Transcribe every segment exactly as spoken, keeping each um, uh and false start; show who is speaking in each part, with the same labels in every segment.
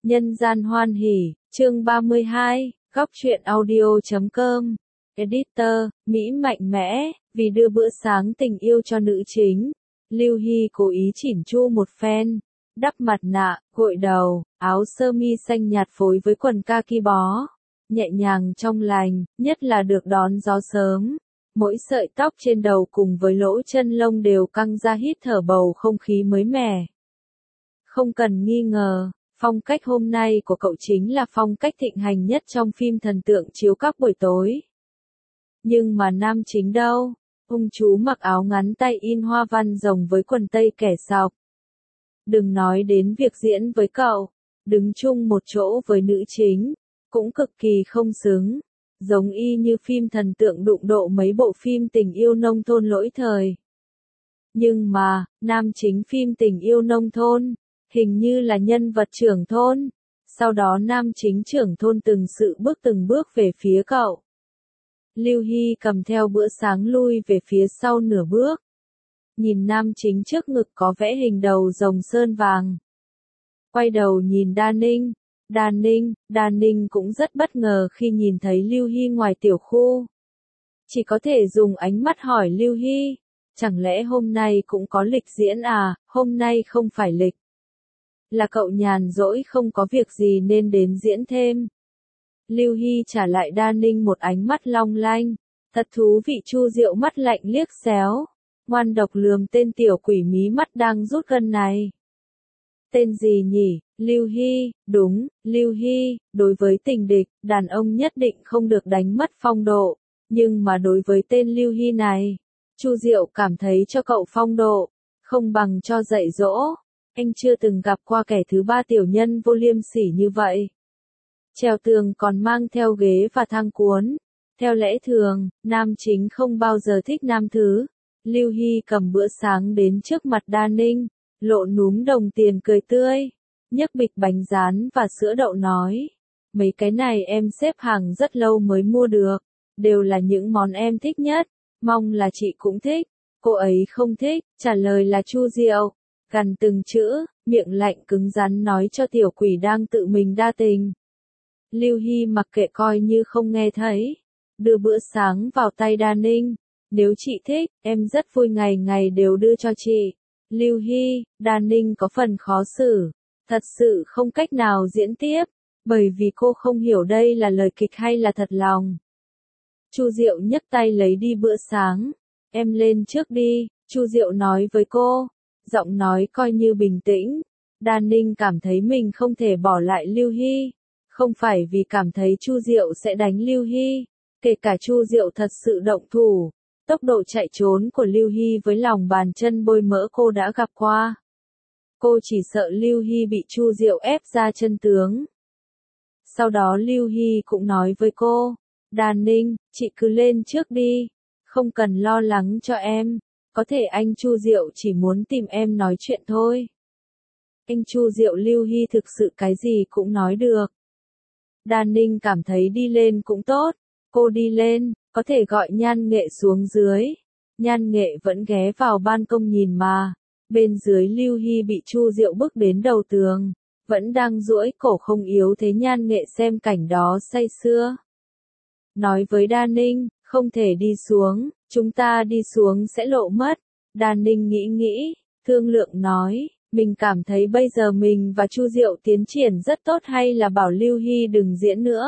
Speaker 1: Nhân gian hoan hỉ, chương ba mươi hai, góc truyện audio chấm com. Editor, Mỹ mạnh mẽ, vì đưa bữa sáng tình yêu cho nữ chính. Lưu Hy cố ý chỉn chu một phen, đắp mặt nạ, gội đầu, áo sơ mi xanh nhạt phối với quần kaki bó. Nhẹ nhàng trong lành, nhất là được đón gió sớm. Mỗi sợi tóc trên đầu cùng với lỗ chân lông đều căng ra hít thở bầu không khí mới mẻ. Không cần nghi ngờ, phong cách hôm nay của cậu chính là phong cách thịnh hành nhất trong phim thần tượng chiếu các buổi tối. Nhưng mà nam chính đâu? Ông chú mặc áo ngắn tay in hoa văn rồng với quần tây kẻ sọc. Đừng nói đến việc diễn với cậu, đứng chung một chỗ với nữ chính, cũng cực kỳ không xứng. Giống y như phim thần tượng đụng độ mấy bộ phim tình yêu nông thôn lỗi thời. Nhưng mà, nam chính phim tình yêu nông thôn, hình như là nhân vật trưởng thôn. Sau đó nam chính trưởng thôn từng sự bước từng bước về phía cậu. Lưu Hy cầm theo bữa sáng lui về phía sau nửa bước. Nhìn nam chính trước ngực có vẽ hình đầu rồng sơn vàng. Quay đầu nhìn Đa Ninh. Đa Ninh, Đa Ninh cũng rất bất ngờ khi nhìn thấy Lưu Hy ngoài tiểu khu. Chỉ có thể dùng ánh mắt hỏi Lưu Hy, chẳng lẽ hôm nay cũng có lịch diễn à, hôm nay không phải lịch. Là cậu nhàn rỗi không có việc gì nên đến diễn thêm. Lưu Hy trả lại Đa Ninh một ánh mắt long lanh, thật thú vị. Chu Diệu mắt lạnh liếc xéo, ngoan độc lườm tên tiểu quỷ mí mắt đang rút gân này. Tên gì nhỉ? Lưu Hy, đúng, Lưu Hy, đối với tình địch, đàn ông nhất định không được đánh mất phong độ, nhưng mà đối với tên Lưu Hy này, Chu Diệu cảm thấy cho cậu phong độ, không bằng cho dạy dỗ. Anh chưa từng gặp qua kẻ thứ ba tiểu nhân vô liêm sỉ như vậy. Trèo tường còn mang theo ghế và thang cuốn. Theo lẽ thường, nam chính không bao giờ thích nam thứ. Lưu Hy cầm bữa sáng đến trước mặt Đa Ninh, lộ núm đồng tiền cười tươi, nhấc bịch bánh rán và sữa đậu nói. Mấy cái này em xếp hàng rất lâu mới mua được, đều là những món em thích nhất, mong là chị cũng thích. Cô ấy không thích, trả lời là Chu Diệu. Gằn từng chữ, miệng lạnh cứng rắn nói cho tiểu quỷ đang tự mình đa tình. Lưu Hy mặc kệ coi như không nghe thấy, đưa bữa sáng vào tay Đa Ninh. Nếu chị thích, em rất vui ngày ngày đều đưa cho chị. Lưu Hy, Đa Ninh có phần khó xử, thật sự không cách nào diễn tiếp, bởi vì cô không hiểu đây là lời kịch hay là thật lòng. Chu Diệu nhấc tay lấy đi bữa sáng. Em lên trước đi, Chu Diệu nói với cô, giọng nói coi như bình tĩnh. Đa Ninh cảm thấy mình không thể bỏ lại Lưu Hy, không phải vì cảm thấy Chu Diệu sẽ đánh Lưu Hy, kể cả Chu Diệu thật sự động thủ. Tốc độ chạy trốn của Lưu Hy với lòng bàn chân bôi mỡ cô đã gặp qua. Cô chỉ sợ Lưu Hy bị Chu Diệu ép ra chân tướng. Sau đó Lưu Hy cũng nói với cô, Đa Ninh, chị cứ lên trước đi, không cần lo lắng cho em, có thể anh Chu Diệu chỉ muốn tìm em nói chuyện thôi. Anh Chu Diệu Lưu Hy thực sự cái gì cũng nói được. Đa Ninh cảm thấy đi lên cũng tốt, cô đi lên, có thể gọi Nhan Nghệ xuống dưới. Nhan Nghệ vẫn ghé vào ban công nhìn mà, bên dưới Lưu Hy bị Chu Diệu bước đến đầu tường, vẫn đang duỗi cổ không yếu thế. Nhan Nghệ xem cảnh đó say sưa. Nói với Đa Ninh, không thể đi xuống, chúng ta đi xuống sẽ lộ mất. Đa Ninh nghĩ nghĩ, thương lượng nói, mình cảm thấy bây giờ mình và Chu Diệu tiến triển rất tốt, hay là bảo Lưu Hy đừng diễn nữa.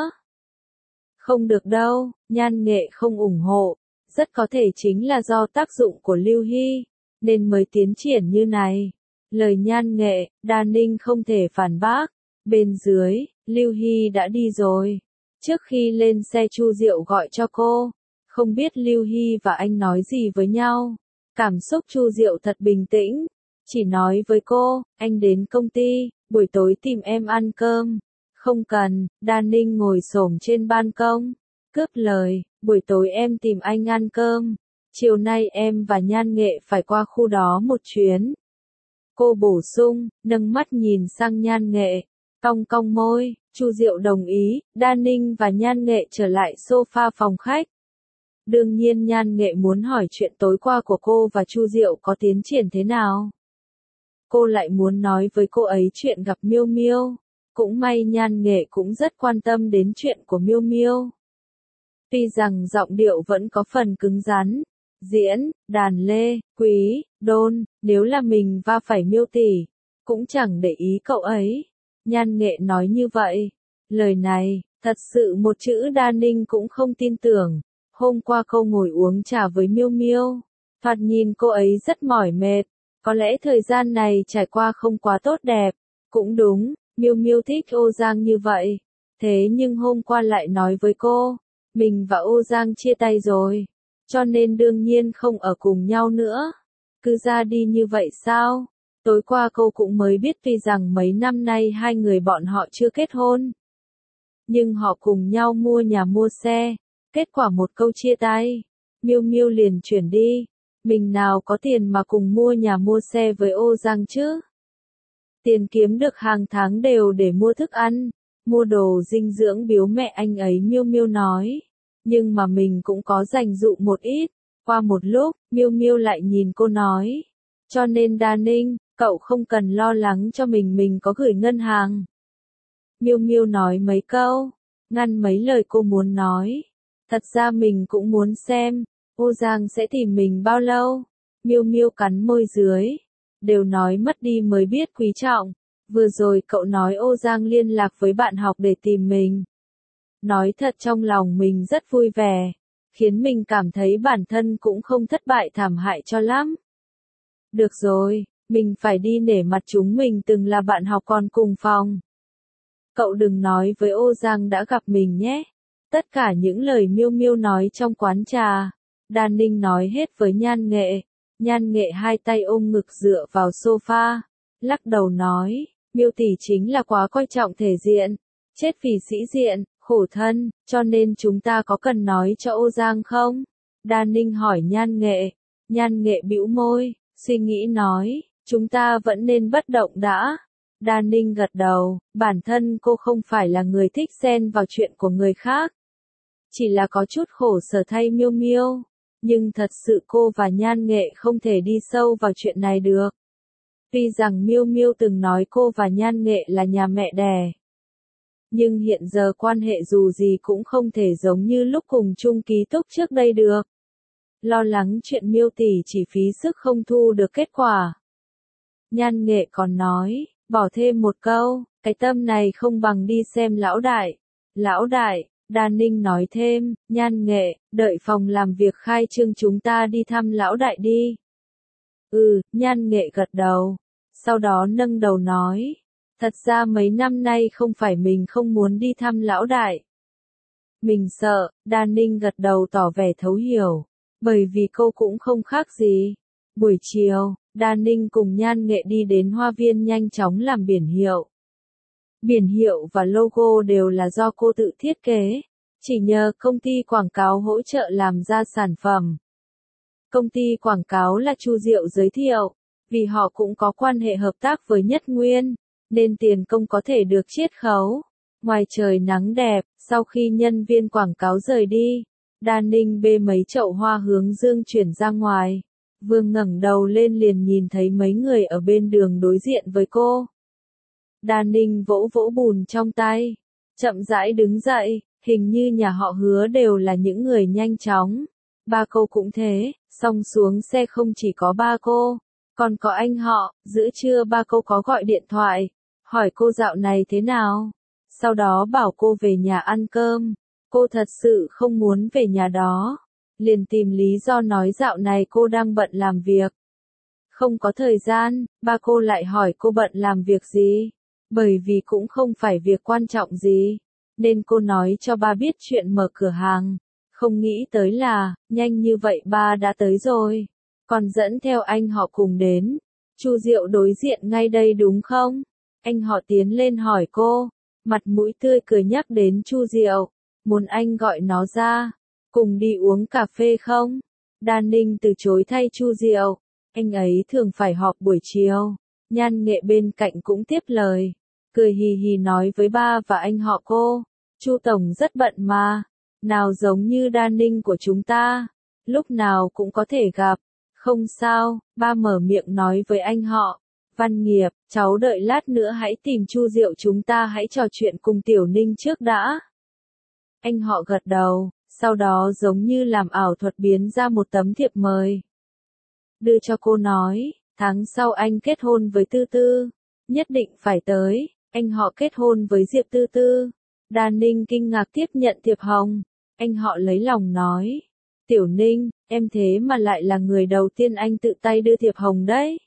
Speaker 1: Không được đâu, Nhan Nghệ không ủng hộ, rất có thể chính là do tác dụng của Lưu Hy, nên mới tiến triển như này. Lời Nhan Nghệ, Đa Ninh không thể phản bác. Bên dưới, Lưu Hy đã đi rồi. Trước khi lên xe Chu Diệu gọi cho cô, không biết Lưu Hy và anh nói gì với nhau. Cảm xúc Chu Diệu thật bình tĩnh, chỉ nói với cô, anh đến công ty, buổi tối tìm em ăn cơm. Không cần, Đa Ninh ngồi xổm trên ban công, cướp lời, buổi tối em tìm anh ăn cơm, chiều nay em và Nhan Nghệ phải qua khu đó một chuyến. Cô bổ sung, nâng mắt nhìn sang Nhan Nghệ, cong cong môi. Chu Diệu đồng ý. Đa Ninh và Nhan Nghệ trở lại sofa phòng khách. Đương nhiên Nhan Nghệ muốn hỏi chuyện tối qua của cô và Chu Diệu có tiến triển thế nào. Cô lại muốn nói với cô ấy chuyện gặp Miêu Miêu. Cũng may Nhan Nghệ cũng rất quan tâm đến chuyện của Miêu Miêu. Tuy rằng giọng điệu vẫn có phần cứng rắn, Diễn, Đàn Lê, Quý, Đôn, nếu là mình va phải Miêu tỷ, cũng chẳng để ý cậu ấy. Nhan Nghệ nói như vậy. Lời này, thật sự một chữ Đa Ninh cũng không tin tưởng. Hôm qua cô ngồi uống trà với Miêu Miêu, thoạt nhìn cô ấy rất mỏi mệt, có lẽ thời gian này trải qua không quá tốt đẹp. Cũng đúng, Miêu Miêu thích Ô Giang như vậy. Thế nhưng hôm qua lại nói với cô, mình và Ô Giang chia tay rồi, cho nên đương nhiên không ở cùng nhau nữa. Cứ ra đi như vậy sao? Tối qua cô cũng mới biết tuy rằng mấy năm nay hai người bọn họ chưa kết hôn, nhưng họ cùng nhau mua nhà mua xe. Kết quả một câu chia tay, Miêu Miêu liền chuyển đi. Mình nào có tiền mà cùng mua nhà mua xe với Ô Giang chứ? Tiền kiếm được hàng tháng đều để mua thức ăn, mua đồ dinh dưỡng biếu mẹ anh ấy, Miêu Miêu nói. Nhưng mà mình cũng có dành dụm một ít. Qua một lúc, Miêu Miêu lại nhìn cô nói. Cho nên Đa Ninh, cậu không cần lo lắng cho mình, mình có gửi ngân hàng. Miêu Miêu nói mấy câu, ngăn mấy lời cô muốn nói. Thật ra mình cũng muốn xem, Ô Giang sẽ tìm mình bao lâu. Miêu Miêu cắn môi dưới. Đều nói mất đi mới biết quý trọng. Vừa rồi cậu nói Ô Giang liên lạc với bạn học để tìm mình. Nói thật trong lòng mình rất vui vẻ, khiến mình cảm thấy bản thân cũng không thất bại thảm hại cho lắm. Được rồi, mình phải đi nể mặt chúng mình từng là bạn học còn cùng phòng. Cậu đừng nói với Ô Giang đã gặp mình nhé. Tất cả những lời Miêu Miêu nói trong quán trà, Đa Ninh nói hết với Nhan Nghệ. Nhan Nghệ hai tay ôm ngực dựa vào sofa, lắc đầu nói, Miêu tỷ chính là quá coi trọng thể diện, chết vì sĩ diện, khổ thân, cho nên chúng ta có cần nói cho Ô Giang không? Đa Ninh hỏi Nhan Nghệ. Nhan Nghệ bĩu môi, suy nghĩ nói, chúng ta vẫn nên bất động đã. Đa Ninh gật đầu, bản thân cô không phải là người thích xen vào chuyện của người khác. Chỉ là có chút khổ sở thay Miêu Miêu. Nhưng thật sự cô và Nhan Nghệ không thể đi sâu vào chuyện này được. Tuy rằng Miêu Miêu từng nói cô và Nhan Nghệ là nhà mẹ đẻ, nhưng hiện giờ quan hệ dù gì cũng không thể giống như lúc cùng chung ký túc trước đây được. Lo lắng chuyện Miêu tỷ chỉ phí sức không thu được kết quả. Nhan Nghệ còn nói, bỏ thêm một câu, cái tâm này không bằng đi xem lão đại. Lão đại, Đa Ninh nói thêm, Nhan Nghệ, đợi phòng làm việc khai trương chúng ta đi thăm lão đại đi. Ừ, Nhan Nghệ gật đầu. Sau đó nâng đầu nói, thật ra mấy năm nay không phải mình không muốn đi thăm lão đại. Mình sợ. Đa Ninh gật đầu tỏ vẻ thấu hiểu, bởi vì cô cũng không khác gì. Buổi chiều, Đa Ninh cùng Nhan Nghệ đi đến Hoa Viên nhanh chóng làm biển hiệu. Biển hiệu và logo đều là do cô tự thiết kế, chỉ nhờ công ty quảng cáo hỗ trợ làm ra sản phẩm. Công ty quảng cáo là Chu Diệu giới thiệu, vì họ cũng có quan hệ hợp tác với Nhất Nguyên, nên tiền công có thể được chiết khấu. Ngoài trời nắng đẹp, sau khi nhân viên quảng cáo rời đi, Đa Ninh bê mấy chậu hoa hướng dương chuyển ra ngoài. Vừa ngẩng đầu lên liền nhìn thấy mấy người ở bên đường đối diện với cô. Đa Ninh vỗ vỗ bùn trong tay, chậm rãi đứng dậy, hình như nhà họ Hứa đều là những người nhanh chóng. Ba cô cũng thế, xong xuống xe không chỉ có ba cô, còn có anh họ. Giữa trưa ba cô có gọi điện thoại, hỏi cô dạo này thế nào. Sau đó bảo cô về nhà ăn cơm. Cô thật sự không muốn về nhà đó, liền tìm lý do nói dạo này cô đang bận làm việc, không có thời gian. Ba cô lại hỏi cô bận làm việc gì, bởi vì cũng không phải việc quan trọng gì, nên cô nói cho ba biết chuyện mở cửa hàng. Không nghĩ tới là, nhanh như vậy ba đã tới rồi, còn dẫn theo anh họ cùng đến. Chu Diệu đối diện ngay đây đúng không? Anh họ tiến lên hỏi cô, mặt mũi tươi cười nhắc đến Chu Diệu, muốn anh gọi nó ra, cùng đi uống cà phê không? Đa Ninh từ chối thay Chu Diệu, anh ấy thường phải họp buổi chiều. Nhan Nghệ bên cạnh cũng tiếp lời, cười hì hì nói với ba và anh họ cô, Chu tổng rất bận mà, nào giống như Đa Ninh của chúng ta, lúc nào cũng có thể gặp. Không sao, ba mở miệng nói với anh họ, Văn Nghiệp, cháu đợi lát nữa hãy tìm Chu Diệu, chúng ta hãy trò chuyện cùng Tiểu Ninh trước đã. Anh họ gật đầu, sau đó giống như làm ảo thuật biến ra một tấm thiệp mời. Đưa cho cô nói, tháng sau anh kết hôn với Tư Tư, nhất định phải tới, anh họ kết hôn với Diệp Tư Tư. Đan Ninh kinh ngạc tiếp nhận thiệp hồng, anh họ lấy lòng nói, Tiểu Ninh, em thế mà lại là người đầu tiên anh tự tay đưa thiệp hồng đấy.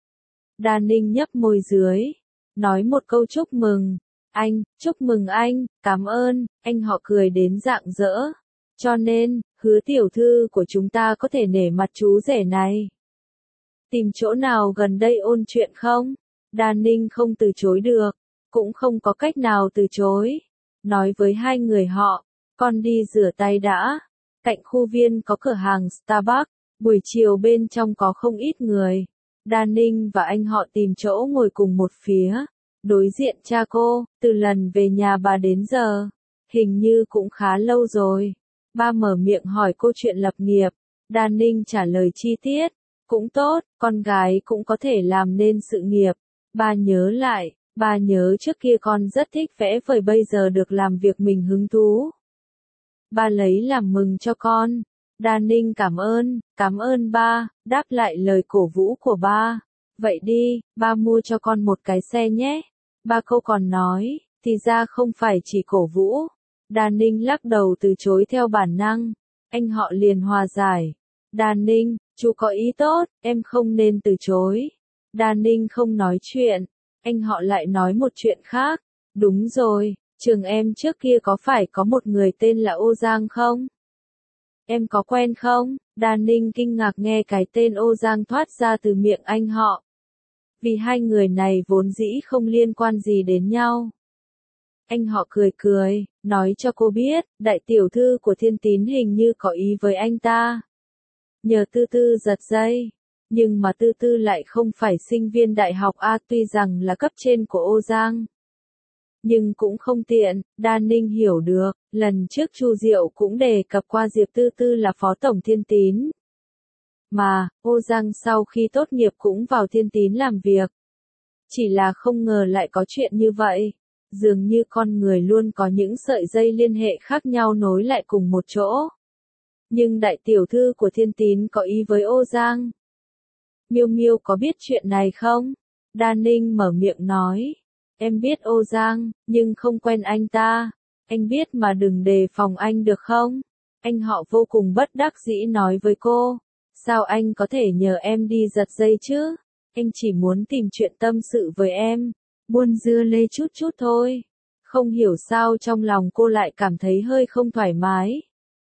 Speaker 1: Đan Ninh nhấp môi dưới, nói một câu chúc mừng, anh, chúc mừng anh, cảm ơn, anh họ cười đến rạng rỡ. Cho nên, Hứa tiểu thư của chúng ta có thể nể mặt chú rể này. Tìm chỗ nào gần đây ôn chuyện không? Đan Ninh không từ chối được, cũng không có cách nào từ chối. Nói với hai người họ, con đi rửa tay đã. Cạnh khu viên có cửa hàng Starbucks, buổi chiều bên trong có không ít người. Đan Ninh và anh họ tìm chỗ ngồi cùng một phía, đối diện cha cô, từ lần về nhà bà đến giờ. Hình như cũng khá lâu rồi. Ba mở miệng hỏi cô chuyện lập nghiệp. Đan Ninh trả lời chi tiết. Cũng tốt, con gái cũng có thể làm nên sự nghiệp. Ba nhớ lại, ba nhớ trước kia con rất thích vẽ vời, bây giờ được làm việc mình hứng thú. Ba lấy làm mừng cho con. Đan Ninh cảm ơn, cảm ơn ba, đáp lại lời cổ vũ của ba. Vậy đi, ba mua cho con một cái xe nhé. Ba câu còn nói, thì ra không phải chỉ cổ vũ. Đan Ninh lắc đầu từ chối theo bản năng. Anh họ liền hòa giải. Đan Ninh, chú có ý tốt, em không nên từ chối. Đan Ninh không nói chuyện. Anh họ lại nói một chuyện khác. Đúng rồi, trường em trước kia có phải có một người tên là Ô Giang không? Em có quen không? Đan Ninh kinh ngạc nghe cái tên Ô Giang thoát ra từ miệng anh họ. Vì hai người này vốn dĩ không liên quan gì đến nhau. Anh họ cười cười, nói cho cô biết, đại tiểu thư của Thiên Tín hình như có ý với anh ta. Nhờ Tư Tư giật dây. Nhưng mà Tư Tư lại không phải sinh viên đại học A, tuy rằng là cấp trên của Ô Giang. Nhưng cũng không tiện, Đan Ninh hiểu được, lần trước Chu Diệu cũng đề cập qua Diệp Tư Tư là phó tổng Thiên Tín. Mà, Ô Giang sau khi tốt nghiệp cũng vào Thiên Tín làm việc. Chỉ là không ngờ lại có chuyện như vậy. Dường như con người luôn có những sợi dây liên hệ khác nhau nối lại cùng một chỗ. Nhưng đại tiểu thư của Thiên Tín có ý với Ô Giang. Miêu Miêu có biết chuyện này không? Đan Ninh mở miệng nói. Em biết Ô Giang, nhưng không quen anh ta. Anh biết mà đừng đề phòng anh được không? Anh họ vô cùng bất đắc dĩ nói với cô. Sao anh có thể nhờ em đi giật dây chứ? Anh chỉ muốn tìm chuyện tâm sự với em. Buôn dưa lê chút chút thôi. Không hiểu sao trong lòng cô lại cảm thấy hơi không thoải mái.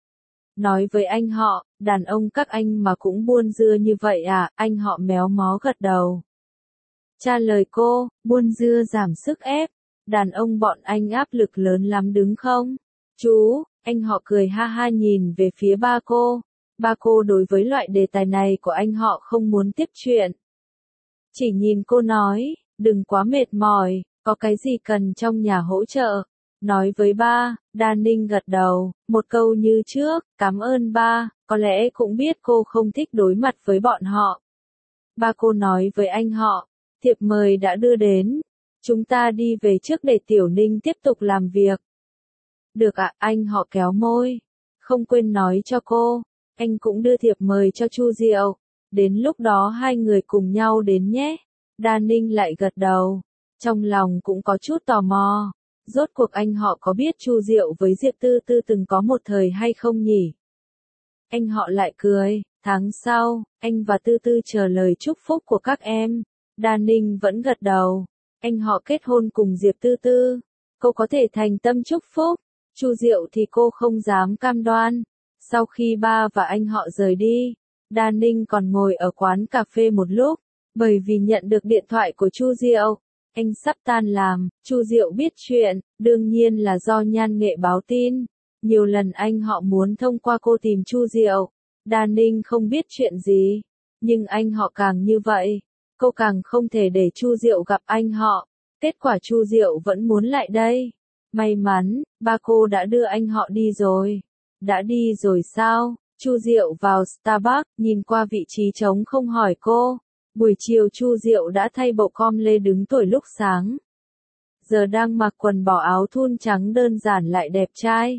Speaker 1: Nói với anh họ, đàn ông các anh mà cũng buôn dưa như vậy à? Anh họ méo mó gật đầu. Trả lời cô, buôn dưa giảm sức ép. Đàn ông bọn anh áp lực lớn lắm đúng không? Chú, anh họ cười ha ha nhìn về phía ba cô. Ba cô đối với loại đề tài này của anh họ không muốn tiếp chuyện. Chỉ nhìn cô nói, đừng quá mệt mỏi, có cái gì cần trong nhà hỗ trợ. Nói với ba, Đan Ninh gật đầu, một câu như trước, cảm ơn ba, có lẽ cũng biết cô không thích đối mặt với bọn họ. Ba cô nói với anh họ, thiệp mời đã đưa đến, chúng ta đi về trước để Tiểu Ninh tiếp tục làm việc. Được ạ, anh họ kéo môi, không quên nói cho cô, anh cũng đưa thiệp mời cho Chu Diệu, đến lúc đó hai người cùng nhau đến nhé. Đan Ninh lại gật đầu, trong lòng cũng có chút tò mò. Rốt cuộc anh họ có biết Chu Diệu với Diệp Tư Tư từng có một thời hay không nhỉ? Anh họ lại cười, tháng sau, anh và Tư Tư chờ lời chúc phúc của các em. Đan Ninh vẫn gật đầu. Anh họ kết hôn cùng Diệp Tư Tư. Cô có thể thành tâm chúc phúc. Chu Diệu thì cô không dám cam đoan. Sau khi ba và anh họ rời đi, Đan Ninh còn ngồi ở quán cà phê một lúc. Bởi vì nhận được điện thoại của Chu Diệu. Anh sắp tan làm, Chu Diệu biết chuyện, đương nhiên là do Nhan Nghệ báo tin. Nhiều lần anh họ muốn thông qua cô tìm Chu Diệu. Đan Ninh không biết chuyện gì. Nhưng anh họ càng như vậy. Cô càng không thể để Chu Diệu gặp anh họ. Kết quả Chu Diệu vẫn muốn lại đây. May mắn, ba cô đã đưa anh họ đi rồi. Đã đi rồi sao? Chu Diệu vào Starbucks, nhìn qua vị trí trống không hỏi cô. Buổi chiều Chu Diệu đã thay bộ com lê đứng tuổi lúc sáng. Giờ đang mặc quần bò áo thun trắng đơn giản lại đẹp trai.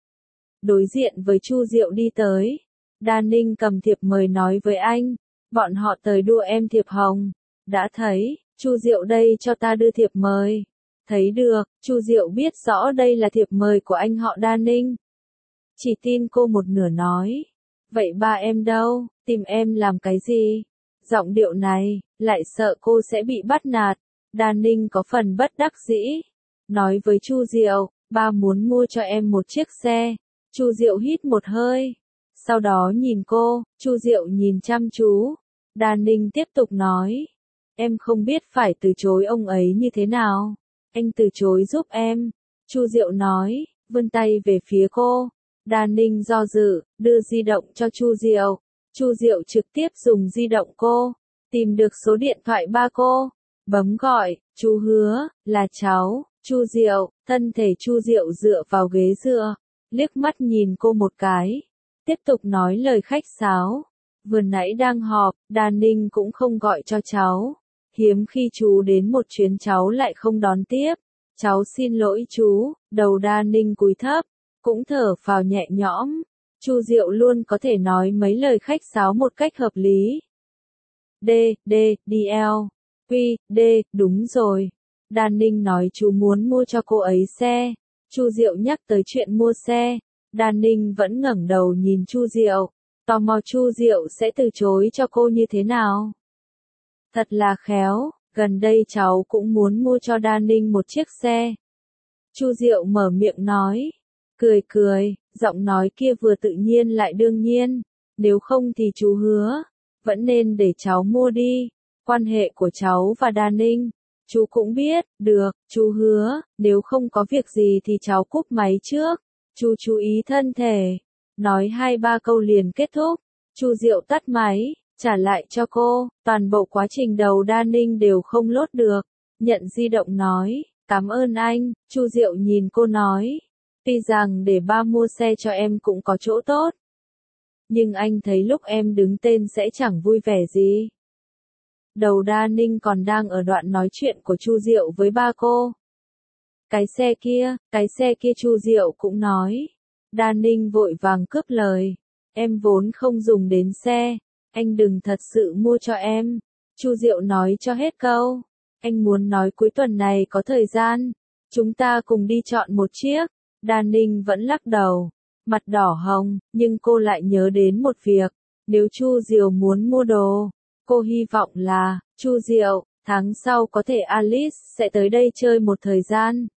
Speaker 1: Đối diện với Chu Diệu đi tới, Đan Ninh cầm thiệp mời nói với anh, bọn họ tới đua em thiệp hồng. Đã thấy, Chu Diệu đây cho ta đưa thiệp mời. Thấy được, Chu Diệu biết rõ đây là thiệp mời của anh họ Đan Ninh. Chỉ tin cô một nửa nói. Vậy ba em đâu, tìm em làm cái gì? Giọng điệu này, lại sợ cô sẽ bị bắt nạt. Đan Ninh có phần bất đắc dĩ. Nói với Chu Diệu, ba muốn mua cho em một chiếc xe. Chu Diệu hít một hơi. Sau đó nhìn cô, Chu Diệu nhìn chăm chú. Đan Ninh tiếp tục nói. Em không biết phải từ chối ông ấy như thế nào. Anh từ chối giúp em. Chu Diệu nói, vươn tay về phía cô. Đan Ninh do dự, đưa di động cho Chu Diệu. Chu Diệu trực tiếp dùng di động cô, tìm được số điện thoại ba cô, bấm gọi, chú Hứa, là cháu, Chu Diệu. Thân thể Chu Diệu dựa vào ghế dựa, liếc mắt nhìn cô một cái, tiếp tục nói lời khách sáo. Vừa nãy đang họp, Đan Ninh cũng không gọi cho cháu. Hiếm khi chú đến một chuyến cháu lại không đón tiếp. Cháu xin lỗi chú. Đầu Đan Ninh cúi thấp, cũng thở phào nhẹ nhõm. Chu Diệu luôn có thể nói mấy lời khách sáo một cách hợp lý. D, D, D L, Q, D, đúng rồi. Đan Ninh nói chú muốn mua cho cô ấy xe. Chu Diệu nhắc tới chuyện mua xe. Đan Ninh vẫn ngẩng đầu nhìn Chu Diệu. Tò mò Chu Diệu sẽ từ chối cho cô như thế nào. Thật là khéo, gần đây cháu cũng muốn mua cho Đan Ninh một chiếc xe. Chu Diệu mở miệng nói. Cười cười, giọng nói kia vừa tự nhiên lại đương nhiên. Nếu không thì chú Hứa, vẫn nên để cháu mua đi. Quan hệ của cháu và Đan Ninh, chú cũng biết. Được, chú Hứa, nếu không có việc gì thì cháu cúp máy trước. Chú chú ý thân thể. Nói hai ba câu liền kết thúc. Chu Diệu tắt máy, trả lại cho cô. Toàn bộ quá trình đầu Đan Ninh đều không lốt được. Nhận di động nói, cảm ơn anh. Chu Diệu nhìn cô nói. Tuy rằng để ba mua xe cho em cũng có chỗ tốt. Nhưng anh thấy lúc em đứng tên sẽ chẳng vui vẻ gì. Đầu Đan Ninh còn đang ở đoạn nói chuyện của Chu Diệu với ba cô. Cái xe kia, cái xe kia Chu Diệu cũng nói. Đan Ninh vội vàng cướp lời. Em vốn không dùng đến xe. Anh đừng thật sự mua cho em. Chu Diệu nói cho hết câu. Anh muốn nói cuối tuần này có thời gian. Chúng ta cùng đi chọn một chiếc. Đan Ninh vẫn lắc đầu. Mặt đỏ hồng, nhưng cô lại nhớ đến một việc. Nếu Chu Diệu muốn mua đồ, cô hy vọng là, Chu Diệu, tháng sau có thể Alice sẽ tới đây chơi một thời gian.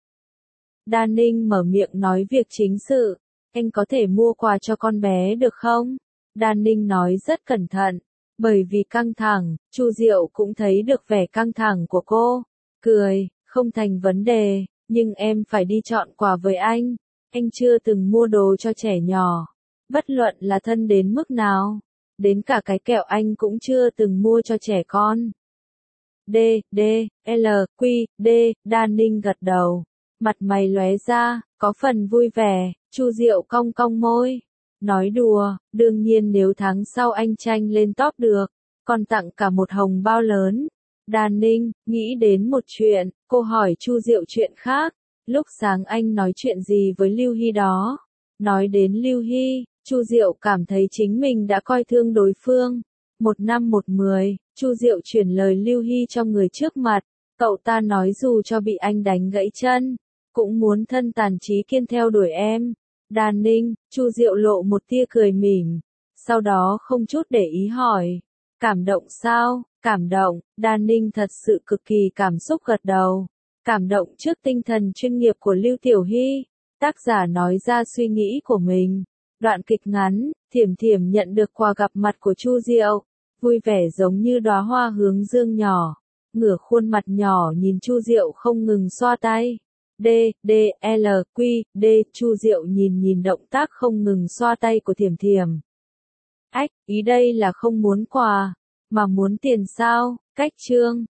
Speaker 1: Đan Ninh mở miệng nói việc chính sự. Anh có thể mua quà cho con bé được không? Đan Ninh nói rất cẩn thận. Bởi vì căng thẳng, Chu Diệu cũng thấy được vẻ căng thẳng của cô. Cười, không thành vấn đề, nhưng em phải đi chọn quà với anh. Anh chưa từng mua đồ cho trẻ nhỏ. Bất luận là thân đến mức nào. Đến cả cái kẹo anh cũng chưa từng mua cho trẻ con. D, D, L, Q, D, Đan Ninh gật đầu. Mặt mày lóe ra, có phần vui vẻ. Chu Diệu cong cong môi. Nói đùa, đương nhiên nếu tháng sau anh tranh lên top được, còn tặng cả một hồng bao lớn. Đan Ninh, nghĩ đến một chuyện, cô hỏi Chu Diệu chuyện khác. Lúc sáng anh nói chuyện gì với Lưu Hy đó? Nói đến Lưu Hy, Chu Diệu cảm thấy chính mình đã coi thương đối phương. Một năm một mười, Chu Diệu chuyển lời Lưu Hy cho người trước mặt. Cậu ta nói dù cho bị anh đánh gãy chân, cũng muốn thân tàn trí kiên theo đuổi em. Đan Ninh, Chu Diệu lộ một tia cười mỉm. Sau đó không chút để ý hỏi. Cảm động sao? Cảm động. Đan Ninh thật sự cực kỳ cảm xúc gật đầu. Cảm động trước tinh thần chuyên nghiệp của Lưu Tiểu Hy. Tác giả nói ra suy nghĩ của mình. Đoạn kịch ngắn, Thiểm Thiểm nhận được quà gặp mặt của Chu Diệu. Vui vẻ giống như đóa hoa hướng dương nhỏ. Ngửa khuôn mặt nhỏ nhìn Chu Diệu không ngừng xoa tay. D, D, L, Q, D, Chu Diệu nhìn nhìn động tác không ngừng xoa tay của Thiểm Thiểm. Ách, ý đây là không muốn quà, mà muốn tiền sao? Cách chương.